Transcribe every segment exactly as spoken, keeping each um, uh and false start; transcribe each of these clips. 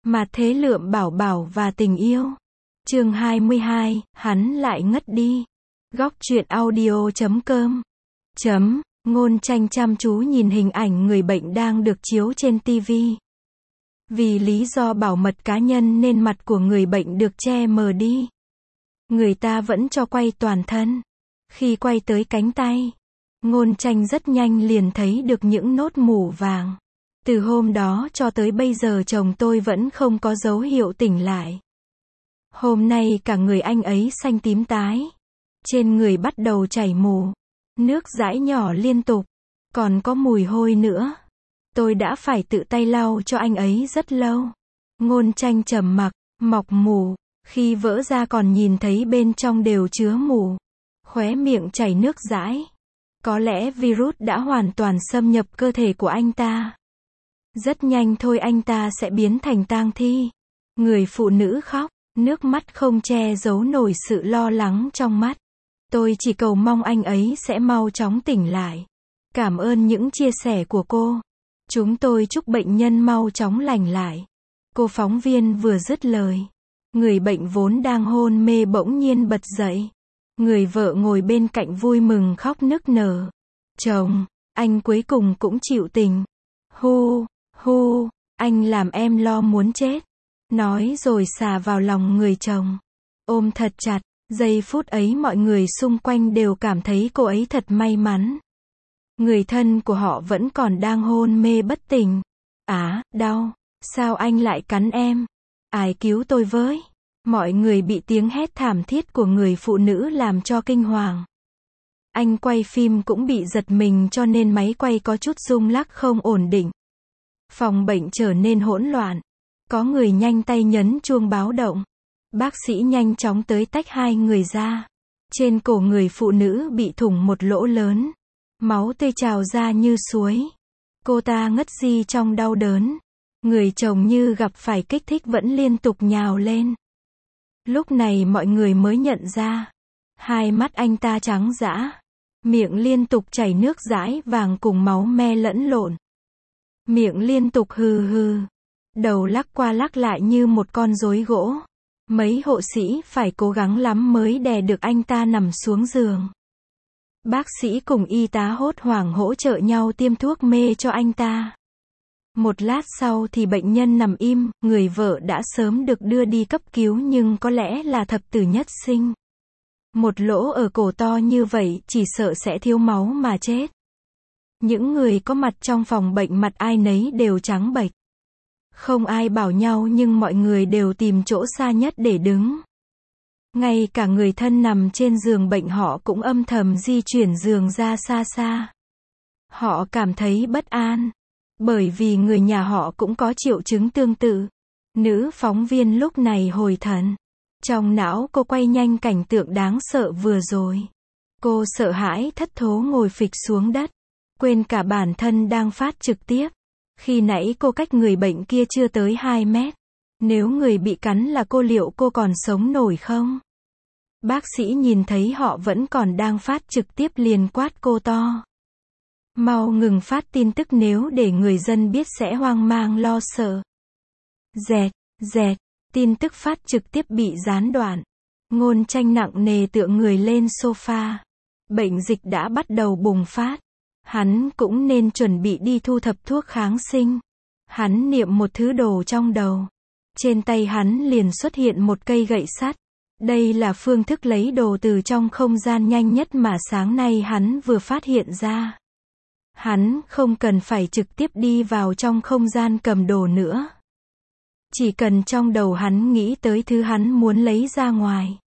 Mà thế lượm bảo bảo và tình yêu. Chương hai mươi hai, hắn lại ngất đi. Góc truyện audio chấm com. Chấm, Ngôn Tranh chăm chú nhìn hình ảnh người bệnh đang được chiếu trên ti vi. Vì lý do bảo mật cá nhân nên mặt của người bệnh được che mờ đi. Người ta vẫn cho quay toàn thân. Khi quay tới cánh tay, Ngôn Tranh rất nhanh liền thấy được những nốt mủ vàng. Từ hôm đó cho tới bây giờ chồng tôi vẫn không có dấu hiệu tỉnh lại. Hôm nay cả người anh ấy xanh tím tái. Trên người bắt đầu chảy mù. Nước dãi nhỏ liên tục. Còn có mùi hôi nữa. Tôi đã phải tự tay lau cho anh ấy rất lâu. Ngôn Tranh trầm mặc, mọc mủ. Khi vỡ ra còn nhìn thấy bên trong đều chứa mủ. Khóe miệng chảy nước dãi. Có lẽ virus đã hoàn toàn xâm nhập cơ thể của anh ta. Rất nhanh thôi anh ta sẽ biến thành tang thi. Người phụ nữ khóc, nước mắt không che giấu nổi sự lo lắng trong mắt. Tôi chỉ cầu mong anh ấy sẽ mau chóng tỉnh lại. Cảm ơn những chia sẻ của cô. Chúng tôi chúc bệnh nhân mau chóng lành lại. Cô phóng viên vừa dứt lời. Người bệnh vốn đang hôn mê bỗng nhiên bật dậy. Người vợ ngồi bên cạnh vui mừng khóc nức nở. Chồng, anh cuối cùng cũng chịu tình. Hu, hu, anh làm em lo muốn chết. Nói rồi xà vào lòng người chồng. Ôm thật chặt, giây phút ấy mọi người xung quanh đều cảm thấy cô ấy thật may mắn. Người thân của họ vẫn còn đang hôn mê bất tỉnh. Á, đau, sao anh lại cắn em? Ai cứu tôi với? Mọi người bị tiếng hét thảm thiết của người phụ nữ làm cho kinh hoàng. Anh quay phim cũng bị giật mình cho nên máy quay có chút rung lắc không ổn định. Phòng bệnh trở nên hỗn loạn. Có người nhanh tay nhấn chuông báo động. Bác sĩ nhanh chóng tới tách hai người ra. Trên cổ người phụ nữ bị thủng một lỗ lớn. Máu tươi trào ra như suối. Cô ta ngất ri trong đau đớn. Người chồng như gặp phải kích thích vẫn liên tục nhào lên. Lúc này mọi người mới nhận ra. Hai mắt anh ta trắng dã. Miệng liên tục chảy nước dãi vàng cùng máu me lẫn lộn. Miệng liên tục hừ hừ. Đầu lắc qua lắc lại như một con rối gỗ. Mấy hộ sĩ phải cố gắng lắm mới đè được anh ta nằm xuống giường. Bác sĩ cùng y tá hốt hoảng hỗ trợ nhau tiêm thuốc mê cho anh ta. Một lát sau thì bệnh nhân nằm im, người vợ đã sớm được đưa đi cấp cứu nhưng có lẽ là thập tử nhất sinh. Một lỗ ở cổ to như vậy chỉ sợ sẽ thiếu máu mà chết. Những người có mặt trong phòng bệnh mặt ai nấy đều trắng bệch. Không ai bảo nhau nhưng mọi người đều tìm chỗ xa nhất để đứng. Ngay cả người thân nằm trên giường bệnh họ cũng âm thầm di chuyển giường ra xa xa. Họ cảm thấy bất an. Bởi vì người nhà họ cũng có triệu chứng tương tự. Nữ phóng viên lúc này hồi thần. Trong não cô quay nhanh cảnh tượng đáng sợ vừa rồi. Cô sợ hãi thất thố ngồi phịch xuống đất. Quên cả bản thân đang phát trực tiếp. Khi nãy cô cách người bệnh kia chưa tới hai mét. Nếu người bị cắn là cô liệu cô còn sống nổi không? Bác sĩ nhìn thấy họ vẫn còn đang phát trực tiếp liền quát cô to. Mau ngừng phát tin tức nếu để người dân biết sẽ hoang mang lo sợ. Dẹt, dẹt, tin tức phát trực tiếp bị gián đoạn. Ngôn Tranh nặng nề tựa người lên sofa. Bệnh dịch đã bắt đầu bùng phát. Hắn cũng nên chuẩn bị đi thu thập thuốc kháng sinh. Hắn niệm một thứ đồ trong đầu. Trên tay hắn liền xuất hiện một cây gậy sắt. Đây là phương thức lấy đồ từ trong không gian nhanh nhất mà sáng nay hắn vừa phát hiện ra. Hắn không cần phải trực tiếp đi vào trong không gian cầm đồ nữa. Chỉ cần trong đầu hắn nghĩ tới thứ hắn muốn lấy ra ngoài.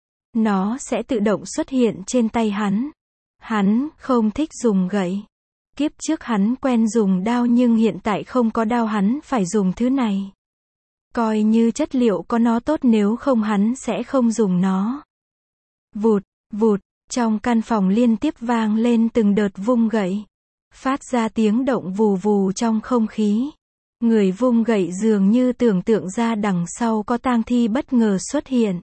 Nó sẽ tự động xuất hiện trên tay hắn. Hắn không thích dùng gậy. Kiếp trước hắn quen dùng đao nhưng hiện tại không có đao hắn phải dùng thứ này. Coi như chất liệu có nó tốt nếu không hắn sẽ không dùng nó. Vụt, vụt, trong căn phòng liên tiếp vang lên từng đợt vung gậy. Phát ra tiếng động vù vù trong không khí. Người vung gậy dường như tưởng tượng ra đằng sau có tang thi bất ngờ xuất hiện.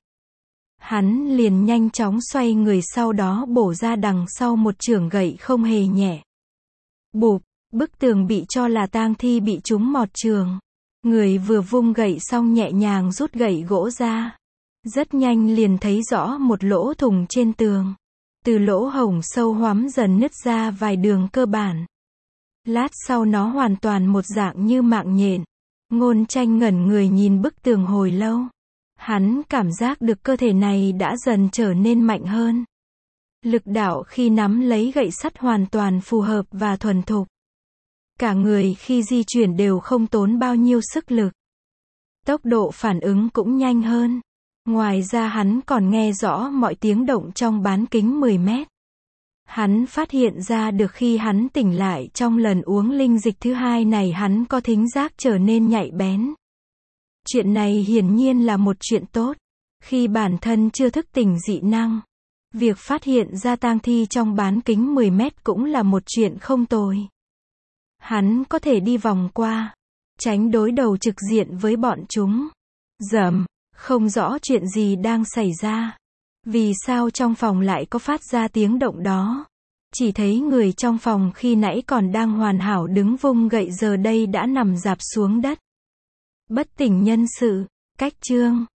Hắn liền nhanh chóng xoay người sau đó bổ ra đằng sau một chưởng gậy không hề nhẹ. Bụp, bức tường bị cho là tang thi bị trúng mọt chưởng. Người vừa vung gậy xong nhẹ nhàng rút gậy gỗ ra. Rất nhanh liền thấy rõ một lỗ thủng trên tường. Từ lỗ hổng sâu hoắm dần nứt ra vài đường cơ bản. Lát sau nó hoàn toàn một dạng như mạng nhện. Ngôn Tranh ngẩn người nhìn bức tường hồi lâu. Hắn cảm giác được cơ thể này đã dần trở nên mạnh hơn. Lực đạo khi nắm lấy gậy sắt hoàn toàn phù hợp và thuần thục. Cả người khi di chuyển đều không tốn bao nhiêu sức lực. Tốc độ phản ứng cũng nhanh hơn. Ngoài ra hắn còn nghe rõ mọi tiếng động trong bán kính mười mét. Hắn phát hiện ra được khi hắn tỉnh lại trong lần uống linh dịch thứ hai này hắn có thính giác trở nên nhạy bén. Chuyện này hiển nhiên là một chuyện tốt. Khi bản thân chưa thức tỉnh dị năng, việc phát hiện ra tang thi trong bán kính mười mét cũng là một chuyện không tồi. Hắn có thể đi vòng qua, tránh đối đầu trực diện với bọn chúng. Rầm, không rõ chuyện gì đang xảy ra. Vì sao trong phòng lại có phát ra tiếng động đó? Chỉ thấy người trong phòng khi nãy còn đang hoàn hảo đứng vung gậy giờ đây đã nằm rạp xuống đất. Bất tỉnh nhân sự. Cách chương